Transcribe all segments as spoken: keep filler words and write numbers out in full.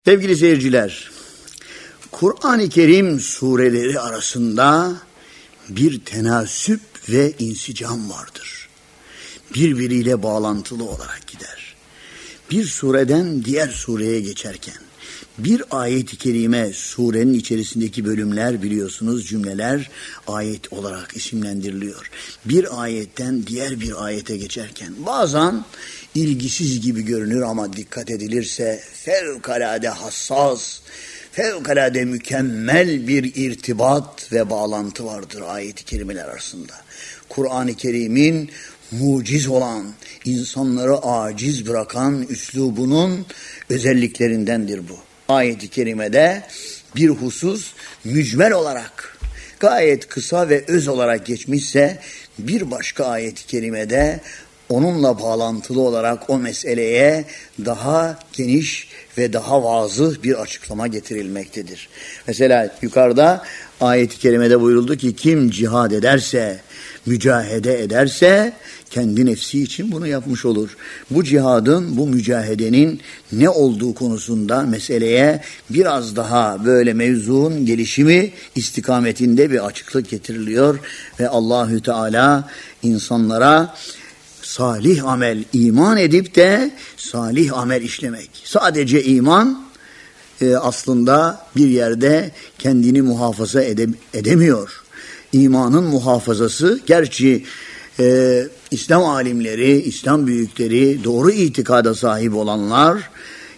Sevgili seyirciler, Kur'an-ı Kerim sureleri arasında bir tenasüp ve insicam vardır. Birbiriyle bağlantılı olarak gider. Bir sureden diğer sureye geçerken, bir ayet-i kerime, surenin içerisindeki bölümler biliyorsunuz cümleler ayet olarak isimlendiriliyor. Bir ayetten diğer bir ayete geçerken bazen ilgisiz gibi görünür ama dikkat edilirse fevkalade hassas, fevkalade mükemmel bir irtibat ve bağlantı vardır ayet-i kerimeler arasında. Kur'an-ı Kerim'in muciz olan, insanları aciz bırakan üslubunun özelliklerindendir bu. Ayet-i kerimede bir husus mücmel olarak gayet kısa ve öz olarak geçmişse bir başka ayet-i kerimede onunla bağlantılı olarak o meseleye daha geniş ve daha vazıh bir açıklama getirilmektedir. Mesela yukarıda ayet-i kerimede buyuruldu ki kim cihad ederse, mücahede ederse kendi nefsi için bunu yapmış olur. Bu cihadın, bu mücahedenin ne olduğu konusunda meseleye biraz daha böyle mevzuun gelişimi istikametinde bir açıklık getiriliyor ve Allahü Teala insanlara salih amel, iman edip de salih amel işlemek. Sadece iman e, aslında bir yerde kendini muhafaza ede- edemiyor. İmanın muhafazası, gerçi e, İslam alimleri, İslam büyükleri, doğru itikada sahip olanlar,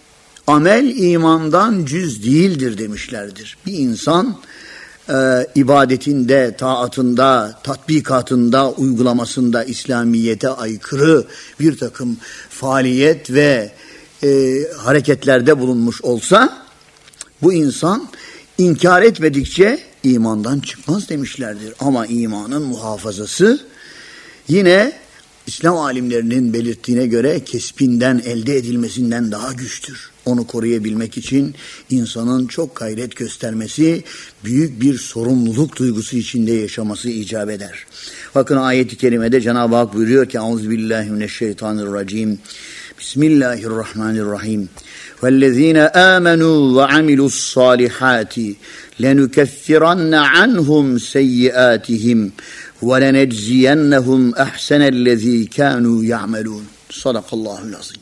amel imandan cüz değildir demişlerdir. Bir insan e, ibadetinde, taatında, tatbikatında, uygulamasında İslamiyete aykırı bir takım faaliyet ve e, hareketlerde bulunmuş olsa, bu insan inkar etmedikçe imandan çıkmaz demişlerdir. Ama imanın muhafazası yine İslam alimlerinin belirttiğine göre kesbinden, elde edilmesinden daha güçtür. Onu koruyabilmek için insanın çok gayret göstermesi, büyük bir sorumluluk duygusu içinde yaşaması icap eder. Bakın ayet-i kerimede Cenab-ı Hak buyuruyor ki Euzubillahimineşşeytanirracim. Bismillahirrahmanirrahim. وَالَّذ۪ينَ آمَنُوا وَعَمِلُوا الصَّالِحَاتِ لَنُكَفِّرَنَّ عَنْهُمْ سَيِّئَاتِهِمْ وَلَنَجْزِيَنَّهُمْ اَحْسَنَ الَّذ۪ي كَانُوا يَعْمَلُونَ. Sadakallahu'l-azim.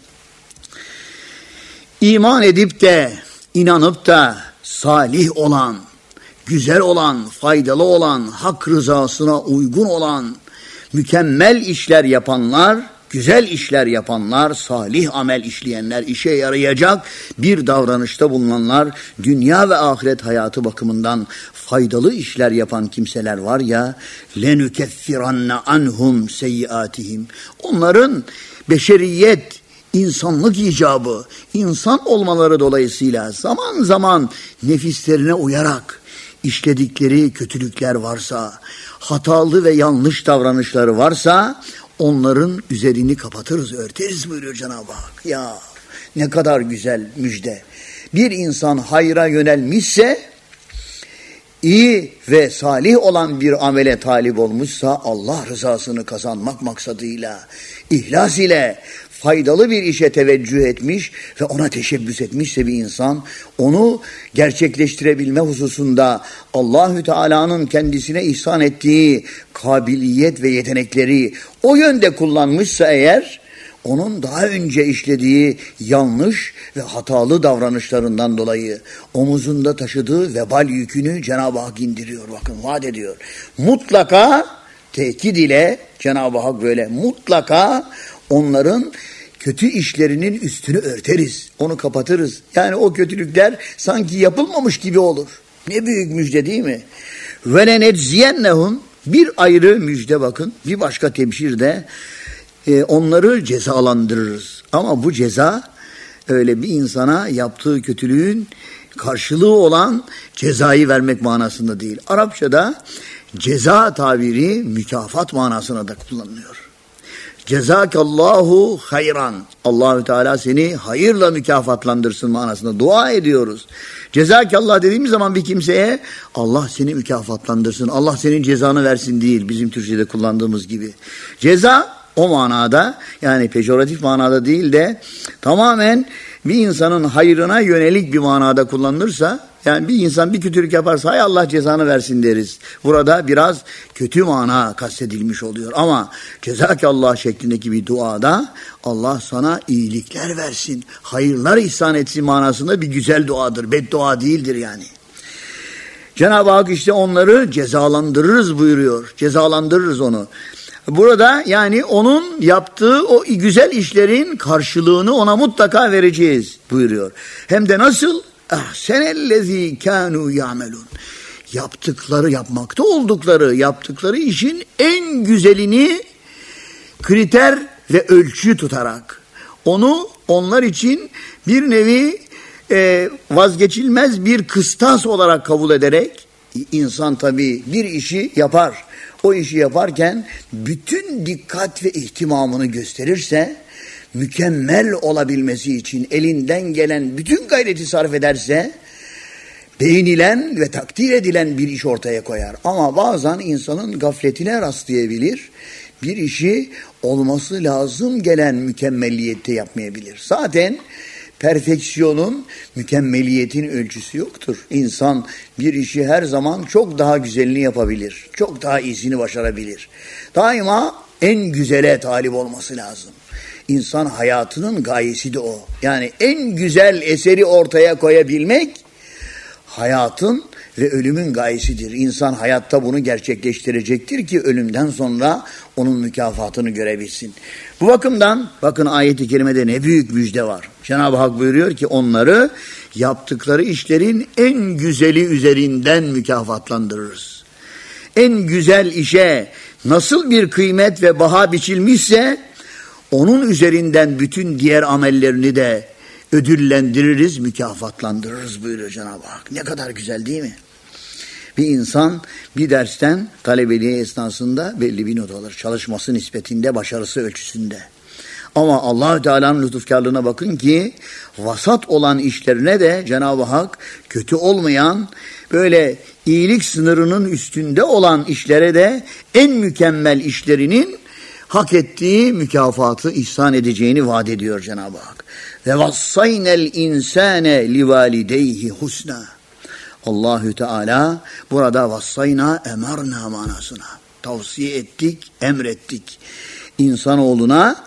İman edip de, inanıp da salih olan, güzel olan, faydalı olan, hak rızasına uygun olan, mükemmel işler yapanlar, güzel işler yapanlar, salih amel işleyenler, işe yarayacak bir davranışta bulunanlar, dünya ve ahiret hayatı bakımından faydalı işler yapan kimseler var ya, lenükeffiranne anhum seyyiatihim. Onların beşeriyet, insanlık icabı, insan olmaları dolayısıyla zaman zaman nefislerine uyarak işledikleri kötülükler varsa, hatalı ve yanlış davranışları varsa, onların üzerini kapatırız, örteriz buyuruyor Cenab-ı Hak. Ya ne kadar güzel müjde. Bir insan hayra yönelmişse, iyi ve salih olan bir amele talip olmuşsa, Allah rızasını kazanmak maksadıyla, ihlas ile faydalı bir işe teveccüh etmiş ve ona teşebbüs etmişse bir insan, onu gerçekleştirebilme hususunda Allahü Teala'nın kendisine ihsan ettiği kabiliyet ve yetenekleri o yönde kullanmışsa eğer, onun daha önce işlediği yanlış ve hatalı davranışlarından dolayı omuzunda taşıdığı vebal yükünü Cenab-ı Hak indiriyor. Bakın vaat ediyor. Mutlaka tekit ile Cenab-ı Hak böyle mutlaka onların kötü işlerinin üstünü örteriz. Onu kapatırız. Yani o kötülükler sanki yapılmamış gibi olur. Ne büyük müjde değil mi? Ve lenecziyennehum, bir ayrı müjde bakın. Bir başka tebşirde e, onları cezalandırırız. Ama bu ceza öyle bir insana yaptığı kötülüğün karşılığı olan cezayı vermek manasında değil. Arapçada ceza tabiri mükafat manasına da kullanılıyor. Cezakallahu hayran. Allahü Teala seni hayırla mükafatlandırsın manasında dua ediyoruz. Cezakallah dediğimiz zaman bir kimseye Allah seni mükafatlandırsın, Allah senin cezanı versin değil, bizim Türkçe'de kullandığımız gibi. Ceza o manada, yani pejoratif manada değil de tamamen bir insanın hayrına yönelik bir manada kullanılırsa, yani bir insan bir kötülük yaparsa hay Allah cezanı versin deriz. Burada biraz kötü mana kastedilmiş oluyor. Ama cezakallah şeklindeki bir duada Allah sana iyilikler versin, hayırlar ihsan etsin manasında bir güzel duadır. Beddua değildir yani. Cenab-ı Hak işte onları cezalandırırız buyuruyor. Cezalandırırız onu. Burada yani onun yaptığı o güzel işlerin karşılığını ona mutlaka vereceğiz buyuruyor. Hem de nasıl? Ahsenellezî kânû ya'melûn. Yaptıkları, yapmakta oldukları, yaptıkları işin en güzelini kriter ve ölçü tutarak, onu onlar için bir nevi e, vazgeçilmez bir kıstas olarak kabul ederek, insan tabii bir işi yapar. O işi yaparken bütün dikkat ve ihtimamını gösterirse, mükemmel olabilmesi için elinden gelen bütün gayreti sarf ederse, beğenilen ve takdir edilen bir iş ortaya koyar. Ama bazen insanın gafletine rastlayabilir, bir işi olması lazım gelen mükemmelliyette yapmayabilir. Zaten perfeksiyonun, mükemmeliyetin ölçüsü yoktur. İnsan bir işi her zaman çok daha güzelini yapabilir, çok daha iyisini başarabilir. Daima en güzele talip olması lazım. İnsan hayatının gayesi de o. Yani en güzel eseri ortaya koyabilmek hayatın ve ölümün gayesidir. İnsan hayatta bunu gerçekleştirecektir ki ölümden sonra onun mükafatını görebilsin. Bu bakımdan bakın ayet-i kerimede ne büyük müjde var. Cenab-ı Hak buyuruyor ki onları yaptıkları işlerin en güzeli üzerinden mükafatlandırırız. En güzel işe nasıl bir kıymet ve baha biçilmişse onun üzerinden bütün diğer amellerini de ödüllendiririz, mükafatlandırırız buyuruyor Cenab-ı Hak. Ne kadar güzel değil mi? Bir insan bir dersten talebeliği esnasında belli bir not alır. Çalışması nispetinde, başarısı ölçüsünde. Ama Allah-u Teala'nın lütufkarlığına bakın ki vasat olan işlerine de Cenab-ı Hak kötü olmayan, böyle iyilik sınırının üstünde olan işlere de en mükemmel işlerinin hak ettiği mükafatı ihsan edeceğini vaat ediyor Cenab-ı Hak. Ve vassaynel insane livalideyhi husna. Allahü Teala burada vassayna emarna manasına tavsiye ettik, emrettik. İnsanoğluna,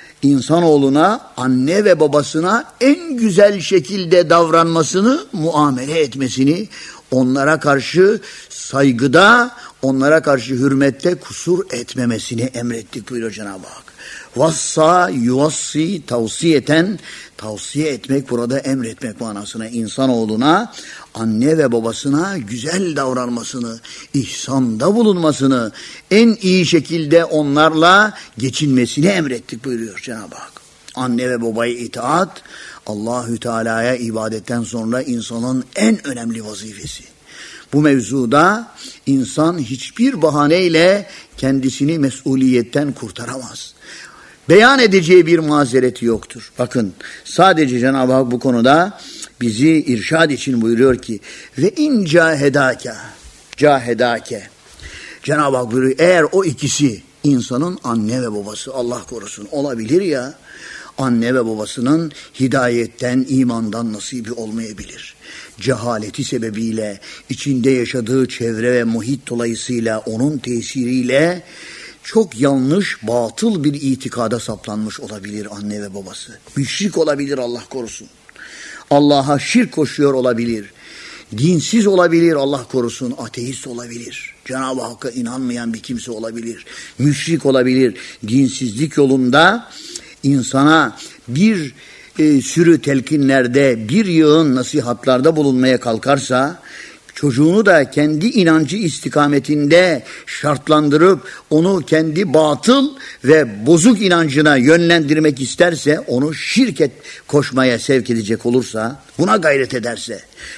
insanoğluna anne ve babasına en güzel şekilde davranmasını, muamele etmesini, onlara karşı saygıda, onlara karşı hürmette kusur etmemesini emrettik buyuruyor Cenab-ı Hak. Vassa yuvassi tavsiyeten, tavsiye etmek burada emretmek manasına, insanoğluna anne ve babasına güzel davranmasını, ihsanda bulunmasını, en iyi şekilde onlarla geçinmesini emrettik buyuruyor Cenab-ı Hak. Anne ve babaya itaat, Allahü Teala'ya ibadetten sonra insanın en önemli vazifesi. Bu mevzuda insan hiçbir bahaneyle kendisini mesuliyetten kurtaramaz. Beyan edeceği bir mazereti yoktur. Bakın sadece Cenab-ı Hak bu konuda bizi irşad için buyuruyor ki ve in cahedâke, cahedâke. Cenab-ı Hak buyuruyor eğer o ikisi insanın anne ve babası, Allah korusun, olabilir ya, anne ve babasının hidayetten, imandan nasibi olmayabilir. Cehaleti sebebiyle, içinde yaşadığı çevre ve muhit dolayısıyla onun tesiriyle çok yanlış, batıl bir itikada saplanmış olabilir anne ve babası. Müşrik olabilir, Allah korusun. Allah'a şirk koşuyor olabilir. Dinsiz olabilir, Allah korusun. Ateist olabilir. Cenab-ı Hakk'a inanmayan bir kimse olabilir. Müşrik olabilir. Dinsizlik yolunda insana bir e, sürü telkinlerde, bir yığın nasihatlarda bulunmaya kalkarsa, çocuğunu da kendi inancı istikametinde şartlandırıp onu kendi batıl ve bozuk inancına yönlendirmek isterse, onu şirket koşmaya sevk edecek olursa, buna gayret ederse,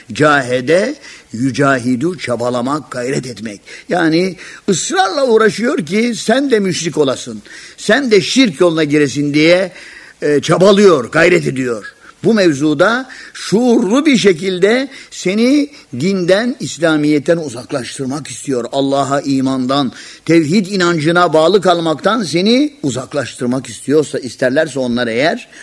cahede, yücahidu, çabalamak, gayret etmek. Yani ısrarla uğraşıyor ki sen de müşrik olasın, sen de şirk yoluna giresin diye e, çabalıyor, gayret ediyor. Bu mevzuda şuurlu bir şekilde seni dinden, İslamiyet'ten uzaklaştırmak istiyor. Allah'a imandan, tevhid inancına bağlı kalmaktan seni uzaklaştırmak istiyorsa, isterlerse onlar eğer,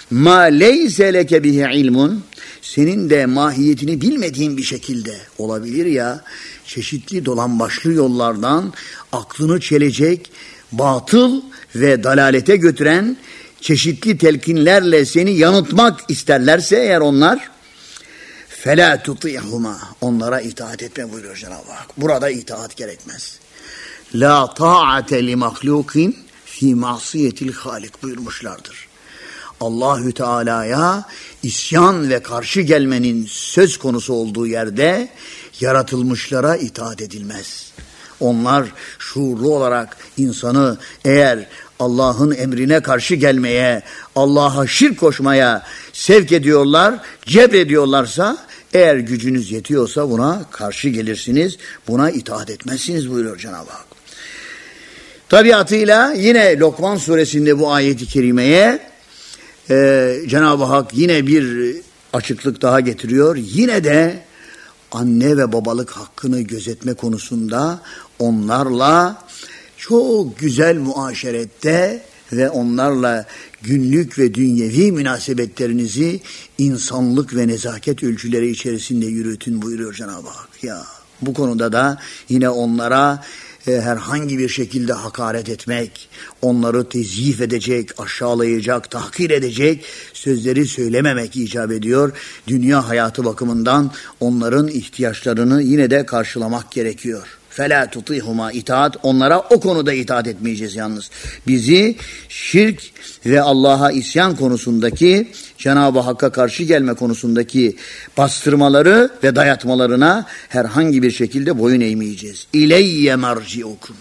ma leyse leke bihi ilmun, senin de mahiyetini bilmediğin bir şekilde olabilir ya, çeşitli dolambaçlı yollardan aklını çelecek, batıl ve dalalete götüren çeşitli telkinlerle seni yanıltmak isterlerse eğer onlar, فَلَا تُطِعْهُمَا, onlara itaat etme buyuruyor Cenab-ı Hak. Burada itaat gerekmez. لَا طَاعَةَ لِمَخْلُوقٍ فِي مَعْصِيَةِ الْخَالِقِ buyurmuşlardır. Allahü Teala'ya isyan ve karşı gelmenin söz konusu olduğu yerde yaratılmışlara itaat edilmez. Onlar şuurlu olarak insanı eğer Allah'ın emrine karşı gelmeye, Allah'a şirk koşmaya sevk ediyorlar, cebrediyorlarsa, eğer gücünüz yetiyorsa buna karşı gelirsiniz, buna itaat etmezsiniz buyuruyor Cenab-ı Hak. Tabiatıyla yine Lokman suresinde bu ayeti kerimeye e, Cenab-ı Hak yine bir açıklık daha getiriyor. Yine de anne ve babalık hakkını gözetme konusunda onlarla çok güzel muaşerette ve onlarla günlük ve dünyevi münasebetlerinizi insanlık ve nezaket ölçüleri içerisinde yürütün buyuruyor Cenab-ı Hak. Ya bu konuda da yine onlara e, herhangi bir şekilde hakaret etmek, onları tezyif edecek, aşağılayacak, tahkir edecek sözleri söylememek icap ediyor. Dünya hayatı bakımından onların ihtiyaçlarını yine de karşılamak gerekiyor. فَلَا تُطِيهُمَا, itaat, onlara o konuda itaat etmeyeceğiz yalnız. Bizi şirk ve Allah'a isyan konusundaki, Cenab-ı Hakk'a karşı gelme konusundaki bastırmaları ve dayatmalarına herhangi bir şekilde boyun eğmeyeceğiz. İleyye merci'ukum.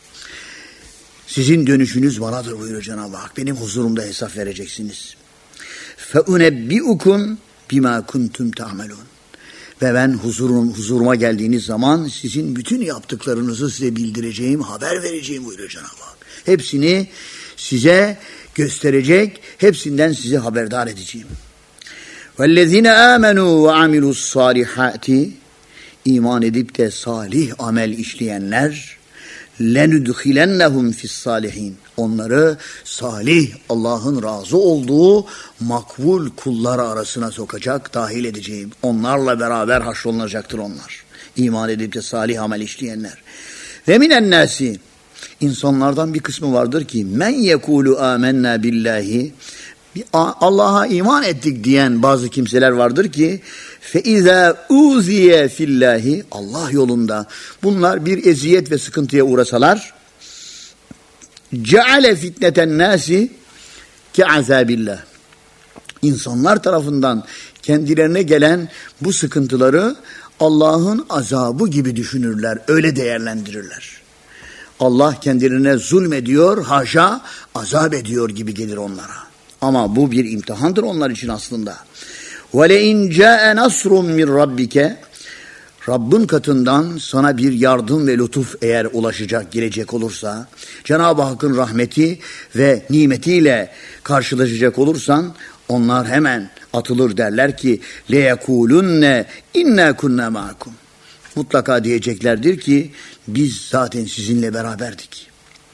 Sizin dönüşünüz banadır buyuruyor Cenab-ı Hak. Benim huzurumda hesap vereceksiniz. فَاُنَبِّئُكُمْ بِمَا كُنْتُمْ تَعْمَلُونَ. Ve ben huzurum, huzuruma geldiğiniz zaman sizin bütün yaptıklarınızı size bildireceğim, haber vereceğim buyuruyor Cenab-ı Hak. Hepsini size gösterecek, hepsinden sizi haberdar edeceğim. وَالَّذِينَ آمَنُوا وَعَمِلُوا الصَّالِحَاتِ, iman edip de salih amel işleyenler, لَنُدْخِلَنَّهُمْ فِي الصَّالِحِينَ, onları salih, Allah'ın razı olduğu makbul kullar arasına sokacak, dahil edeceğim. Onlarla beraber haşrolunacaktır onlar. İman edip de salih amel işleyenler. Ve minen nasi, insanlardan bir kısmı vardır ki men yekulu amennâ billahi, Allah'a iman ettik diyen bazı kimseler vardır ki feiza uziye fillahi, Allah yolunda bunlar bir eziyet ve sıkıntıya uğrasalar, ceale fitneten nasi ke azabillah, insanlar tarafından kendilerine gelen bu sıkıntıları Allah'ın azabı gibi düşünürler, öyle değerlendirirler. Allah kendilerine zulmediyor, haşa azap ediyor gibi gelir onlara. Ama bu bir imtihandır onlar için aslında. وَلَاِنْ جَاءَ نَصْرٌ مِنْ رَبِّكَ, Rabbin katından sana bir yardım ve lütuf eğer ulaşacak, gelecek olursa, Cenab-ı Hakk'ın rahmeti ve nimetiyle karşılaşacak olursan, onlar hemen atılır derler ki لَيَكُولُنَّ اِنَّا كُنَّا مَعَكُمْ, mutlaka diyeceklerdir ki biz zaten sizinle beraberdik.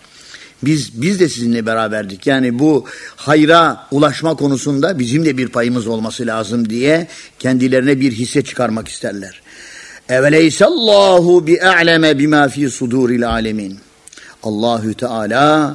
Biz biz de sizinle beraberdik. Yani bu hayra ulaşma konusunda bizim de bir payımız olması lazım diye kendilerine bir hisse çıkarmak isterler. Eveleysallahu bi'a'leme bima fi suduril alemin. Allahü Teala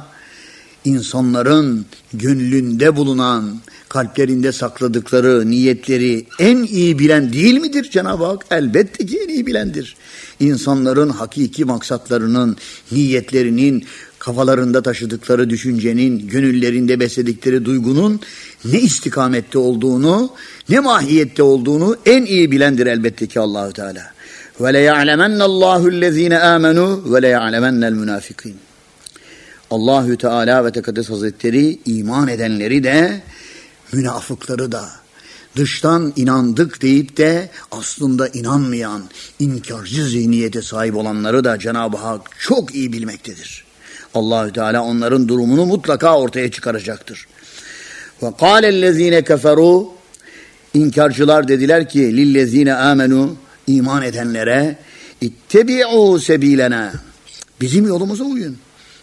insanların gönlünde bulunan, kalplerinde sakladıkları niyetleri en iyi bilen değil midir Cenab-ı Hak? Elbette ki en iyi bilendir. İnsanların hakiki maksatlarının, niyetlerinin, kafalarında taşıdıkları düşüncenin, gönüllerinde besledikleri duygunun ne istikamette olduğunu, ne mahiyette olduğunu en iyi bilendir elbette ki Allahu Teala. Ve le ya'lemennallahu ellezine amenu ve le ya'lemennel münafikin. Allahü Teala ve Tekaddes Hazretleri iman edenleri de, münafıkları da, dıştan inandık deyip de aslında inanmayan, inkarcı zihniyete sahip olanları da Cenab-ı Hak çok iyi bilmektedir. Allahü Teala onların durumunu mutlaka ortaya çıkaracaktır. Ve kâlellezîne keferû, inkarcılar dediler ki lillezîne âmenû, iman edenlere, ittebi'û sebîlenâ, bizim yolumuza uyun.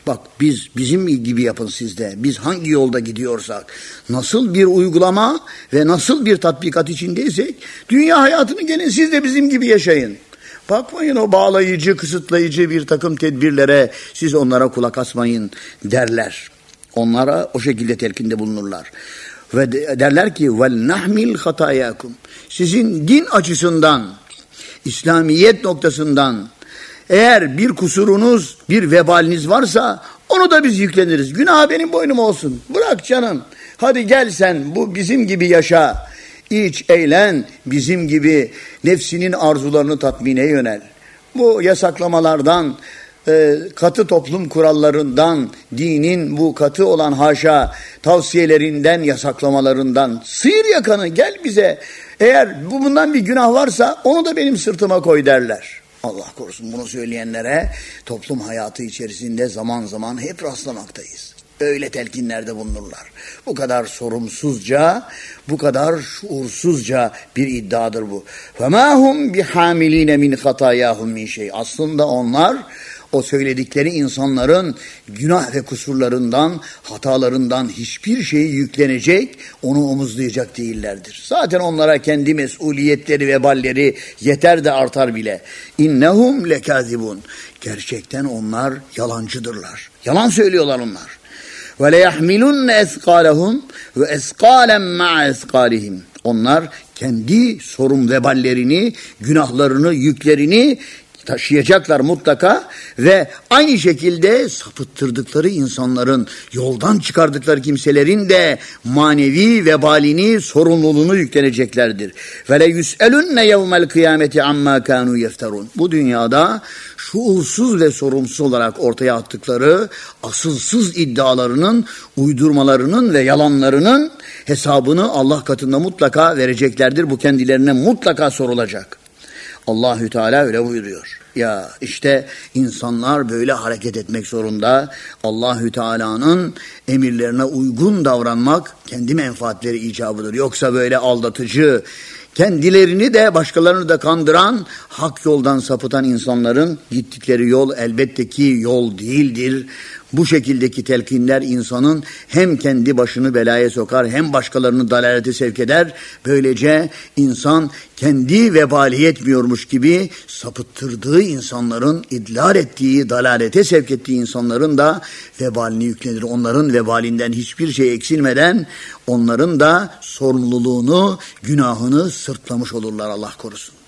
Bak biz bizim gibi yapın sizde. Biz hangi yolda gidiyorsak, nasıl bir uygulama ve nasıl bir tatbikat içindeysek, dünya hayatını gelin siz de bizim gibi yaşayın. Bakmayın o bağlayıcı, kısıtlayıcı bir takım tedbirlere, siz onlara kulak asmayın derler. Onlara o şekilde telkinde bulunurlar. Ve derler ki vel nahmil hatayakum. Sizin din açısından, İslamiyet noktasından eğer bir kusurunuz, bir vebaliniz varsa onu da biz yükleniriz. Günah benim boynuma olsun. Bırak canım. Hadi gel sen bu bizim gibi yaşa. İç, eğlen, bizim gibi nefsinin arzularını tatmine yönel. Bu yasaklamalardan, e, katı toplum kurallarından, dinin bu katı olan haşa tavsiyelerinden, yasaklamalarından sıyır yakanı, gel bize. Eğer bu bundan bir günah varsa onu da benim sırtıma koy derler. Allah korusun, bunu söyleyenlere toplum hayatı içerisinde zaman zaman hep rastlamaktayız. Öyle telkinlerde bulunurlar. Bu kadar sorumsuzca, bu kadar şuursuzca bir iddiadır bu. فَمَا هُمْ بِحَامِل۪ينَ مِنْ خَطَايَاهُمْ مِنْ şey. Aslında onlar o söyledikleri insanların günah ve kusurlarından, hatalarından hiçbir şeyi yüklenecek, onu omuzlayacak değillerdir. Zaten onlara kendi mesuliyetleri ve balleri yeter de artar bile. İnnehum lekazibun. Gerçekten onlar yalancıdırlar. Yalan söylüyorlar onlar. Ve leyahmilunne esqalehum ve esqalen ma'a esqalihim. Onlar kendi sorun veballerini, günahlarını, yüklerini taşıyacaklar mutlaka ve aynı şekilde sapıttırdıkları insanların, yoldan çıkardıkları kimselerin de manevi vebalini, sorumluluğunu yükleneceklerdir. Ve le yus'elunne yevmel kıyameti amma kanu yefterun. Bu dünyada şuursuz ve sorumsuz olarak ortaya attıkları asılsız iddialarının, uydurmalarının ve yalanlarının hesabını Allah katında mutlaka vereceklerdir. Bu kendilerine mutlaka sorulacak. Allahü Teala öyle buyuruyor. Ya işte insanlar böyle hareket etmek zorunda. Allahü Teala'nın emirlerine uygun davranmak kendi menfaatleri icabıdır. Yoksa böyle aldatıcı, kendilerini de başkalarını da kandıran, hak yoldan sapıtan insanların gittikleri yol elbette ki yol değildir. Bu şekildeki telkinler insanın hem kendi başını belaya sokar hem başkalarını dalalete sevk eder. Böylece insan kendi vebali yetmiyormuş gibi sapıttırdığı insanların, idlal ettiği, dalalete sevk ettiği insanların da vebalini yüklenir. Onların vebalinden hiçbir şey eksilmeden onların da sorumluluğunu, günahını sırtlamış olurlar, Allah korusun.